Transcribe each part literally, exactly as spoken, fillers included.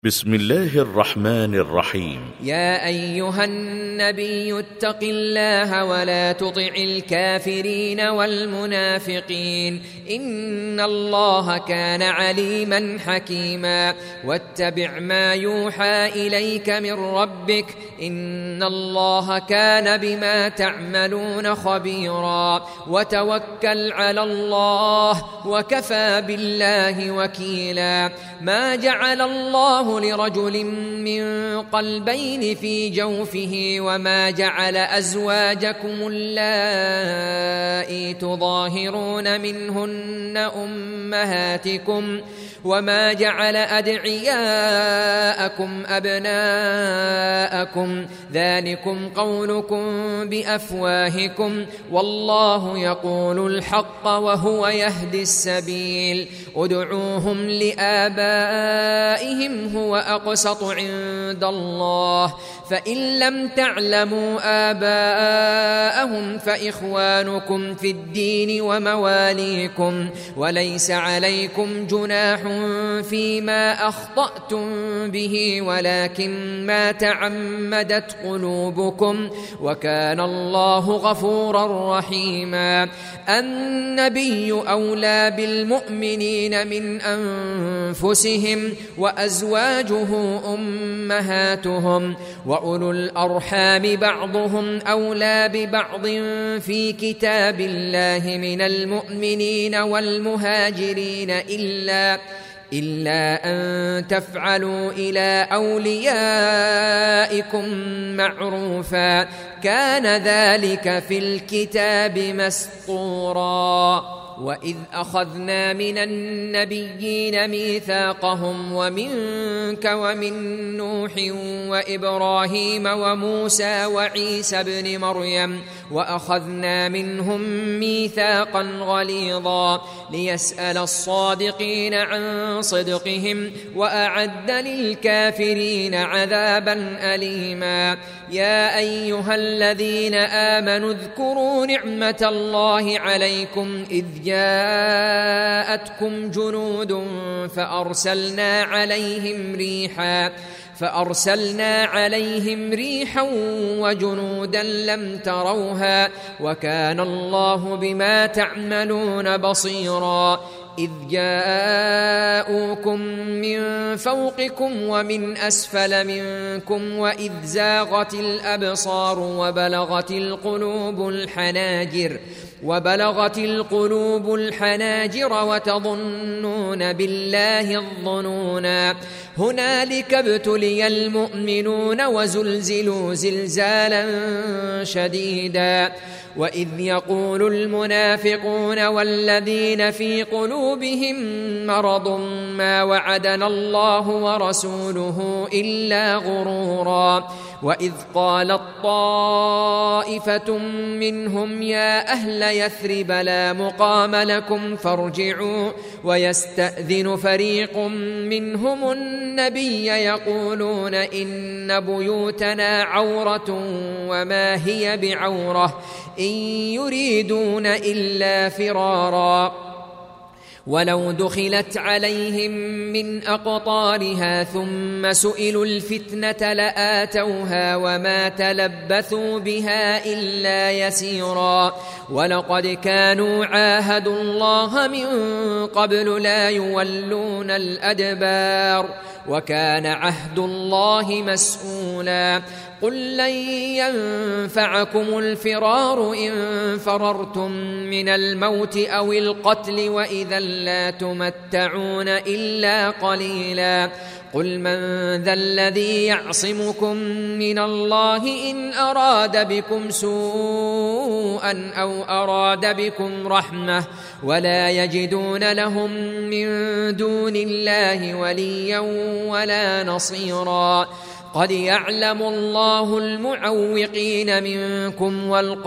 بسم الله الرحمن الرحيم. يا أيها النبي اتق الله ولا تطع الكافرين والمنافقين إن الله كان عليما حكيما واتبع ما يوحى إليك من ربك إن الله كان بما تعملون خبيرا وتوكل على الله وكفى بالله وكيلا ما جعل الله لرجل من قلبين في جوفه وما جعل أزواجكم اللائي تظاهرون منهن أمهاتكم وما جعل أدعياءكم أبناءكم ذلكم قولكم بأفواهكم والله يقول الحق وهو يهدي السبيل ادعوهم لآبائهم هو أقسط عند الله فإن لم تعلموا آباءهم فإخوانكم في الدين ومواليكم وليس عليكم جناح فيما أخطأتم به ولكن ما تعمدت قلوبكم وكان الله غفورا رحيما النبي أولى بالمؤمنين من أنفسهم وأزواجه أمهاتهم وأولو الأرحام بعضهم أولى ببعض في كتاب الله من المؤمنين والمهاجرين إلا إلا أن تفعلوا إلى أوليائكم معروفا كان ذلك في الكتاب مسطورا وإذ أخذنا من النبيين ميثاقهم ومنك ومن نوح وإبراهيم وموسى وعيسى ابن مريم وأخذنا منهم ميثاقا غليظا ليسأل الصادقين عن صدقهم وأعد للكافرين عذابا أليما يا أيها الذين آمنوا اذكروا نعمة الله عليكم إذ جاءتكم جنود فأرسلنا عليهم ريحا فأرسلنا عليهم ريحا وجنودا لم تروها وكان الله بما تعملون بصيرا إذ جاءوكم من فوقكم ومن أسفل منكم وإذ زاغت الأبصار وبلغت القلوب الحناجر وبلغت القلوب الحناجر وتظنون بالله الظنونا هنالك ابتلي المؤمنون وزلزلوا زلزالا شديدا وإذ يقول المنافقون والذين في قلوبهم مرض ما وعدنا الله ورسوله إلا غرورا وإذ قالت طائفة منهم يا أهل يثرب لا مقام لكم فارجعوا ويستأذن فريق منهم النبي يقولون إن بيوتنا عورة وما هي بعورة إن يريدون إلا فرارا ولو دخلت عليهم من أقطارها ثم سئلوا الفتنة لآتوها وما تلبثوا بها إلا يسيرا ولقد كانوا عاهدوا الله من قبل لا يولون الأدبار وكان عهد الله مسؤولا قل لن ينفعكم الفرار إن فررتم من الموت أو القتل وإذا لا تمتعون إلا قليلا قل من ذا الذي يعصمكم من الله إن أراد بكم سوءا أو أراد بكم رحمة ولا يجدون لهم من دون الله وليا ولا نصيرا قد يعلم الله المعوقين منكم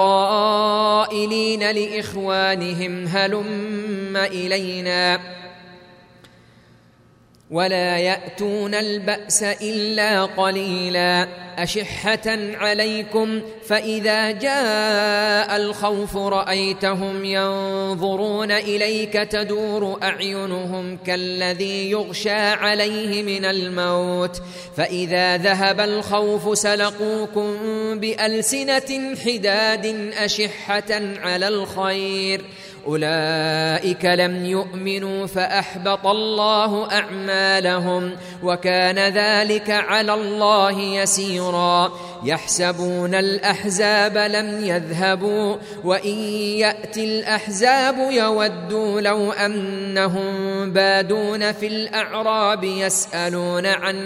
والقائلين لإخوانهم هلم إلينا ولا يأتون البأس إلا قليلا أشحة عليكم فإذا جاء الخوف رأيتهم ينظرون إليك تدور أعينهم كالذي يغشى عليه من الموت فإذا ذهب الخوف سلقوكم بألسنة حداد أشحة على الخير أولئك لم يؤمنوا فأحبط الله أعمالهم وكان ذلك على الله يسيرا يحسبون الأحزاب لم يذهبوا وإن يأتي الأحزاب يودوا لو أنهم بادون في الأعراب يسألون عن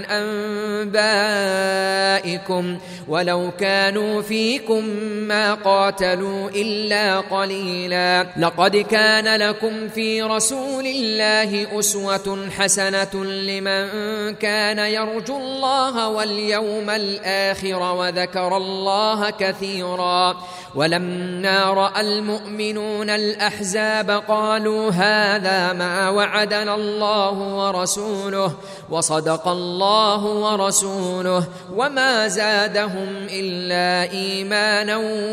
أنبائكم ولو كانوا فيكم ما قاتلوا إلا قليلا لقد كان لكم في رسول الله أسوة حسنة لمن كان يرجو الله واليوم الآخر وذكر الله كثيرا ولما رأى المؤمنون الأحزاب قالوا هذا ما وعدنا الله ورسوله وصدق الله ورسوله وما زادهم إلا إيمانا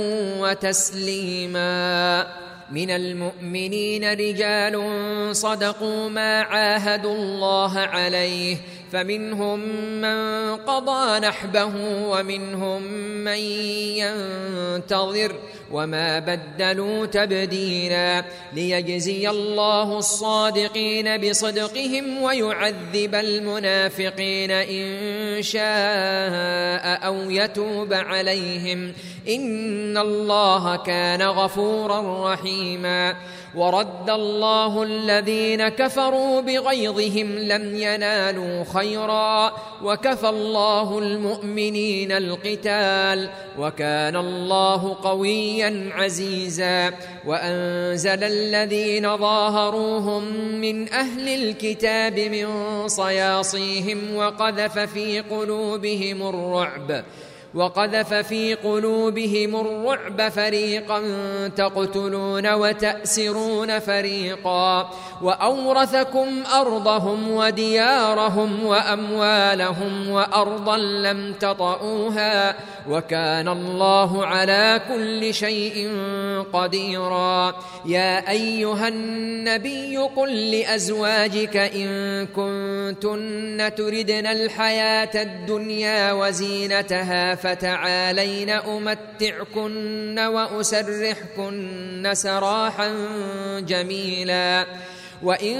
وتسليما من المؤمنين رجال صدقوا ما عاهدوا الله عليه فمنهم من قضى نحبه ومنهم من ينتظر وما بدلوا تبديلا ليجزي الله الصادقين بصدقهم ويعذب المنافقين إن شاء أو يتوب عليهم إن الله كان غفورا رحيما ورد الله الذين كفروا بغيظهم لم ينالوا خيرا وكفى الله المؤمنين القتال وكان الله قويا عزيزا وأنزل الذين ظاهروهم من أهل الكتاب من صياصيهم وقذف في قلوبهم الرعب وقذف في قلوبهم الرعب فريقا تقتلون وتأسرون فريقا وأورثكم أرضهم وديارهم وأموالهم وأرضا لم تطئوها وكان الله على كل شيء قديرا يا أيها النبي قل لأزواجك إن كنتن تردن الحياة الدنيا وزينتها فتعالين أمتعكن وأسرحكن سراحا جميلا وإن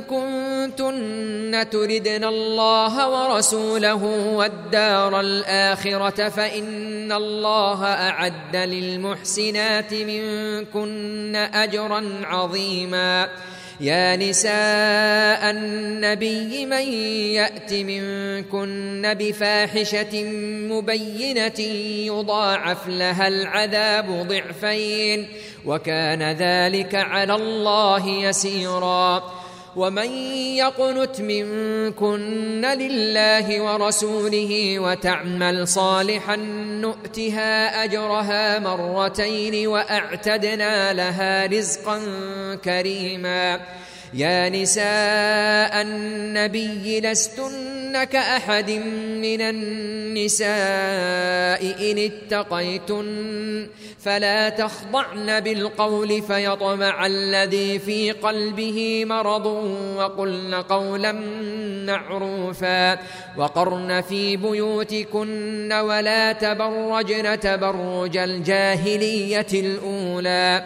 كنتن تردن الله ورسوله والدار الآخرة فإن الله أعد للمحسنات منكن أجرا عظيما يا نساء النبي من يأت منكن بفاحشة مبينة يضاعف لها العذاب ضعفين وكان ذلك على الله يسيرا ومن يقنت منكن لله ورسوله وتعمل صالحا نؤتها أجرها مرتين وأعتدنا لها رزقا كريما يا نساء النبي لستن كأحد من النساء إن اتقيتن فلا تخضعن بالقول فيطمع الذي في قلبه مرض وقلن قولا معروفا وقرن في بيوتكن ولا تبرجن تبرج الجاهلية الأولى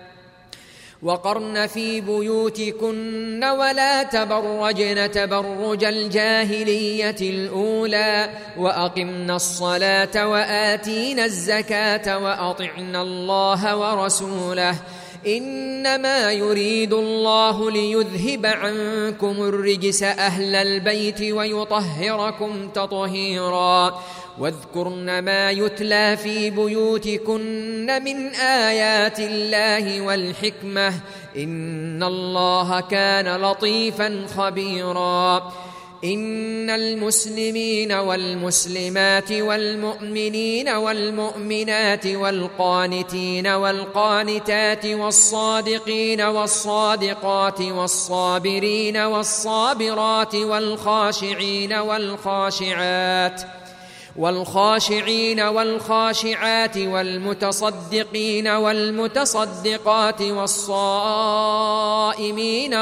وقرن في بيوتكن ولا تبرجن تبرج الجاهلية الأولى وأقمنا الصلاة وآتينا الزكاة وأطعنا الله ورسوله إنما يريد الله ليذهب عنكم الرجس أهل البيت ويطهركم تطهيرا واذكرن ما يتلى في بيوتكن من آيات الله والحكمة إن الله كان لطيفا خبيرا إن المسلمين والمسلمات والمؤمنين والمؤمنات والقانتين والقانتات والصادقين والصادقات والصابرين والصابرات والخاشعين والخاشعات والخاشعين والخاشعات والمتصدقين والمتصدقات والصائمين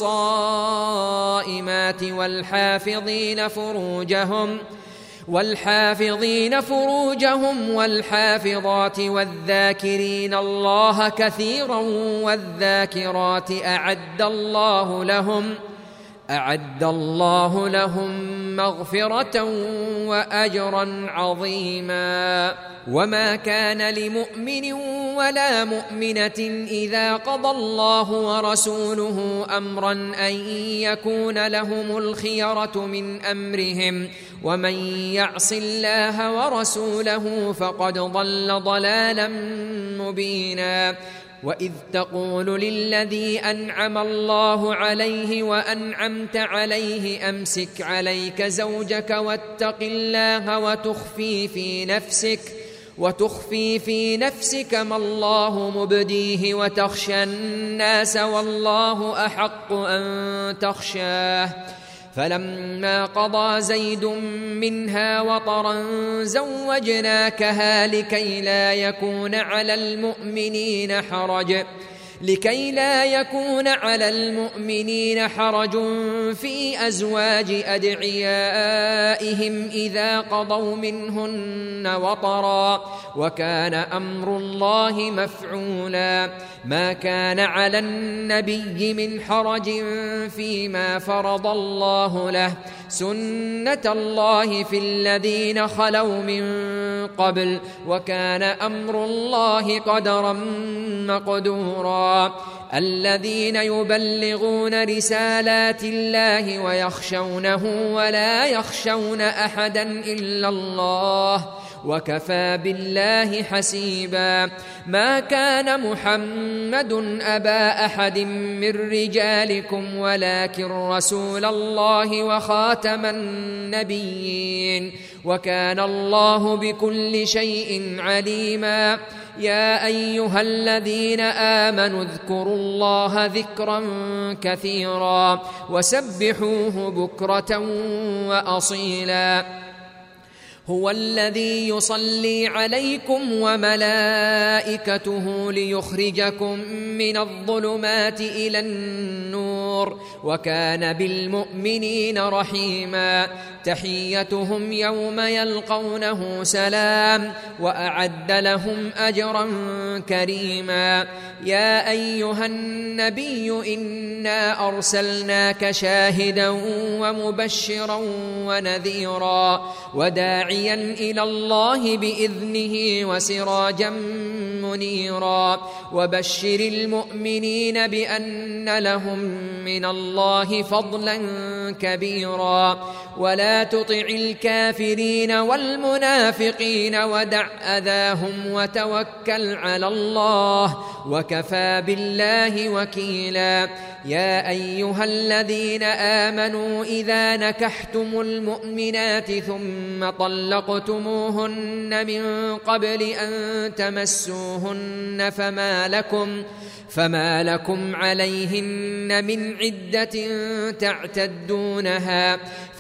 والصائمات والحافظين فروجهم والحافظين فروجهم والحافظات والذاكرين الله كثيرا والذاكرات أعد الله لهم أعد الله لهم مغفرة وأجرا عظيما. وما كان لمؤمن ولا مؤمنة إذا قضى الله ورسوله أمرا أن يكون لهم الخيرة من أمرهم ومن يعص الله ورسوله فقد ضل ضلالا مبينا. وإذ تقول للذي أنعم الله عليه وأنعمت عليه أمسك عليك زوجك واتق الله وتخفي في نفسك وتخفي في نفسك ما الله مبديه وتخشى الناس والله أحق أن تخشاه. فلما قضى زيد منها وطرا زوجناكها لكي لا يكون على المؤمنين حرج لكي لا يكون على المؤمنين حرج في أزواج أدعيائهم إذا قضوا منهن وطرا وكان أمر الله مفعولا. ما كان على النبي من حرج فيما فرض الله له سنة الله في الذين خلوا من قبل وكان أمر الله قدرا مقدورا. الذين يبلغون رسالات الله ويخشونه ولا يخشون أحدا إلا الله وكفى بالله حسيبا. ما كان محمد أبا أحد من رجالكم ولكن رسول الله وخاتم النبيين وكان الله بكل شيء عليما. يا أيها الذين آمنوا اذكروا الله ذكرا كثيرا وسبحوه بكرة وأصيلا. هو الذي يصلي عليكم وملائكته ليخرجكم من الظلمات إلى النور وكان بالمؤمنين رحيما. تحيتهم يوم يلقونه سلام وأعد لهم أجرا كريما. يا أيها النبي إنا أرسلناك شاهدا ومبشرا ونذيرا وداعيا إلى الله بإذنه وسراجا منيرا. وبشر المؤمنين بأن لهم من الله فضلا كبيرا. ولا تطع الكافرين والمنافقين ودع أذاهم وتوكل على الله وكفى بالله وكيلا. يا أيها الذين آمنوا إذا نكحتم المؤمنات ثم طلقتموهن من قبل أن تمسوهن فما لكم فما لكم عليهن من عدة تعتدونها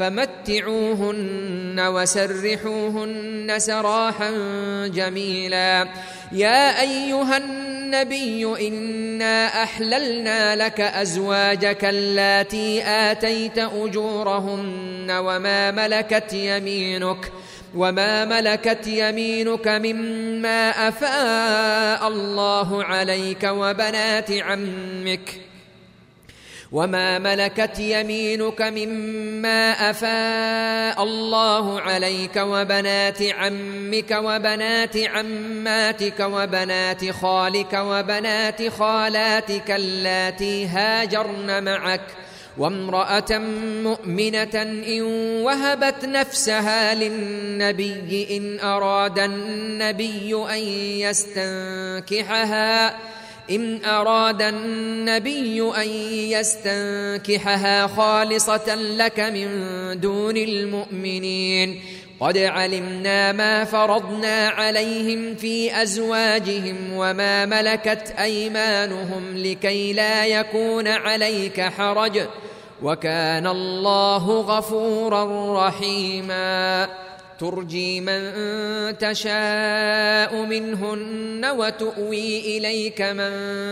فمتعوهن وسرحوهن سراحا جميلا. يا أيها النبي إنا أحللنا لك أزواجك اللاتي آتيت أجورهن وما ملكت يمينك وما ملكت يمينك مما أفاء الله عليك وبنات عمك وما ملكت يمينك مما أفاء الله عليك وبنات عمك وبنات عماتك وبنات خالك وبنات خالاتك اللاتي هاجرن معك وامرأة مؤمنة إن وهبت نفسها للنبي إن أراد النبي أن يستنكحها إن أراد النبي أن يستنكحها خالصة لك من دون المؤمنين قد علمنا ما فرضنا عليهم في أزواجهم وما ملكت أيمانهم لكي لا يكون عليك حرج وكان الله غفورا رحيما ترجي من تشاء منهن وتؤوي إليك من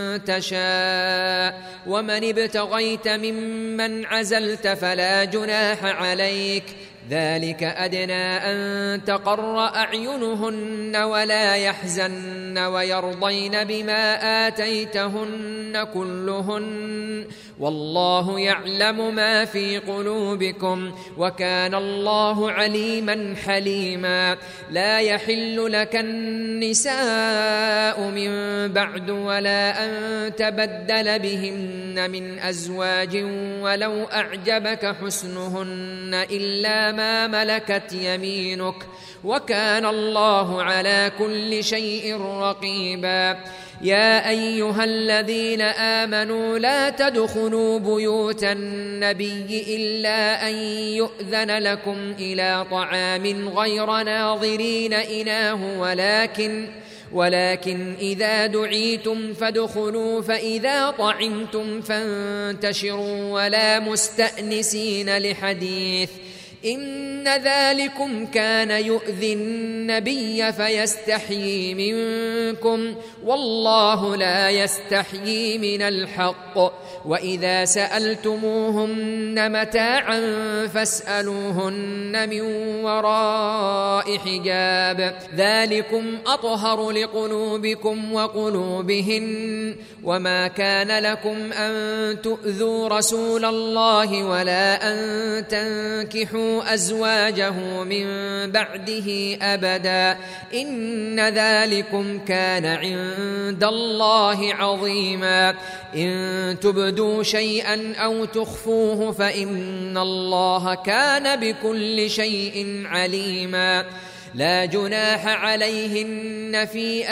تشاء ومن ابتغيت ممن عزلت فلا جناح عليك ذلك أدنى أن تقر أعينهن ولا يحزن ويرضين بما آتيتهن كلهن والله يعلم ما في قلوبكم وكان الله عليما حليما لا يحل لك النساء من بعد ولا أن تبدل بهن من أزواج ولو أعجبك حسنهن إلا ما ملكت يمينك وكان الله على كل شيء رقيبا يا أيها الذين آمنوا لا تدخلوا بيوت النبي إلا أن يؤذن لكم إلى طعام غير ناظرين إناه ولكن ولكن إذا دعيتم فادخلوا فإذا طعمتم فانتشروا ولا مستأنسين لحديث إن ذلكم كان يؤذي النبي فيستحيي منكم والله لا يستحيي من الحق وإذا سألتموهن متاعا فاسألوهن من وراء حجاب ذلكم أطهر لقلوبكم وقلوبهن وما كان لكم أن تؤذوا رسول الله ولا أن تنكحوا أزواجه من بعده أبدا إن ذلكم كان عند الله عظيما إن تبدوا شيئا أو تخفوه فإن الله كان بكل شيء عليما لا جناح عليهن في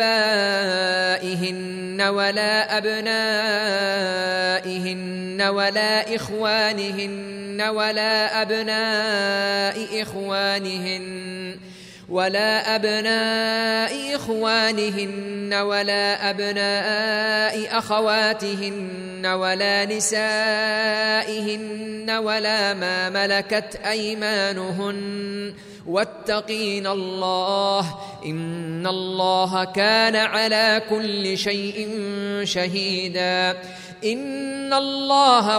آبائهن ولا أبنائهن ولا إخوانهن ولا أبناء إخوانهن ولا أبناء إخوانهن ولا أبناء أخواتهن ولا نسائهن ولا ما ملكت أيمانهن واتقين الله إن الله كان على كل شيء شهيدا إن الله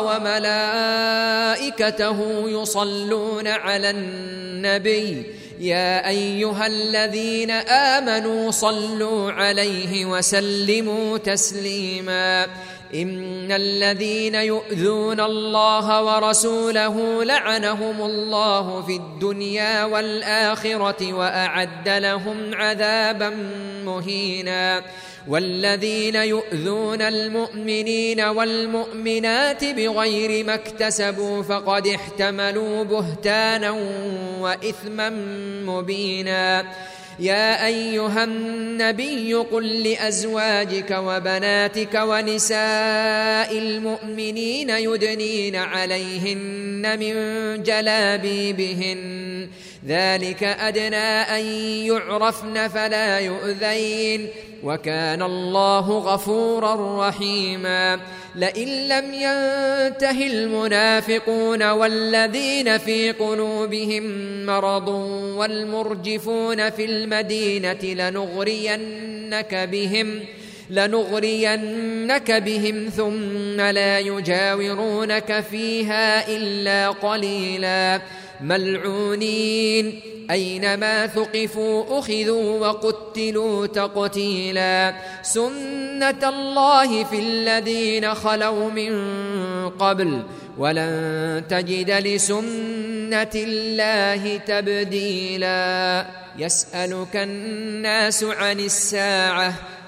وملائكته يصلون على النبي يا أيها الذين آمنوا صلوا عليه وسلموا تسليما إن الذين يؤذون الله ورسوله لعنهم الله في الدنيا والآخرة وأعد لهم عذابا مهينا والذين يؤذون المؤمنين والمؤمنات بغير ما اكتسبوا فقد احتملوا بهتانا وإثما مبينا يا أيها النبي قل لأزواجك وبناتك ونساء المؤمنين يدنين عليهن من جلابيبهن ذلك أدنى أن يعرفن فلا يؤذين وكان الله غفورا رحيما لئن لم ينته المنافقون والذين في قلوبهم مرض والمرجفون في المدينة لنغرينك بهم لنغرينك بهم ثم لا يجاورونك فيها إلا قليلا ملعونين أينما ثقفوا أخذوا وقتلوا تقتيلا سنة الله في الذين خلوا من قبل ولن تجد لسنة الله تبديلا يسألك الناس عن الساعة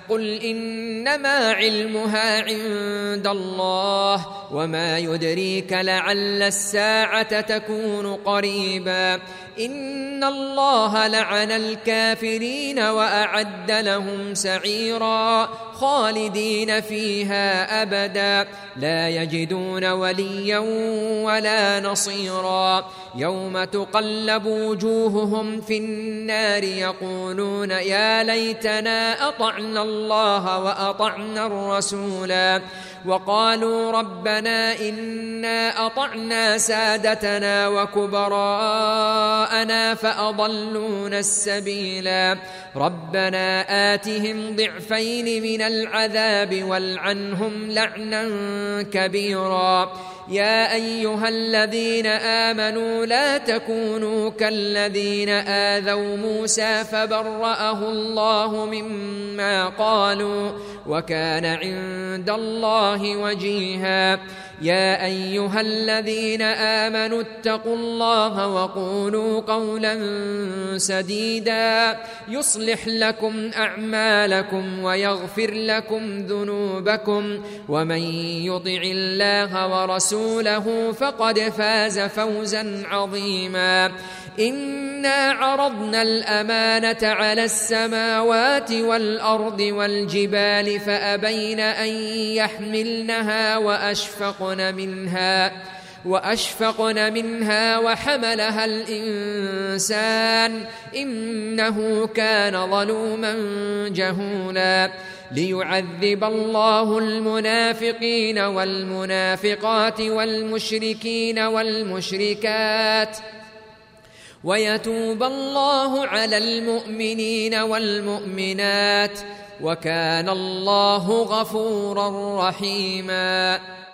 قل إنما علمها عند الله وما يدريك لعل الساعة تكون قريبا إن الله لعن الكافرين وأعد لهم سعيرا خالدين فيها أبدا لا يجدون وليا ولا نصيرا يوم تقلب وجوههم في النار يقولون يا ليتنا أطعنا الله وأطعنا الرسولا وقالوا ربنا إنا أطعنا سادتنا وكبراءنا فأضلونا السبيلا ربنا آتهم ضعفين من العذاب والعنهم لعنا كبيرا يا أيها الذين آمنوا لا تكونوا كالذين آذوا موسى فبرأه الله مما قالوا وكان عند الله وجيها يا أيها الذين آمنوا اتقوا الله وقولوا قولا سديدا يصلح لكم أعمالكم ويغفر لكم ذنوبكم ومن يطع الله ورسوله فقد فاز فوزا عظيما إنا عرضنا الأمانة على السماوات والأرض والجبال فأبين أن يحملنها وأشفقن منها وأشفقن منها وحملها الإنسان إنه كان ظلوما جهولا ليعذب الله المنافقين والمنافقات والمشركين والمشركات ويتوب الله على المؤمنين والمؤمنات وكان الله غفورا رحيما.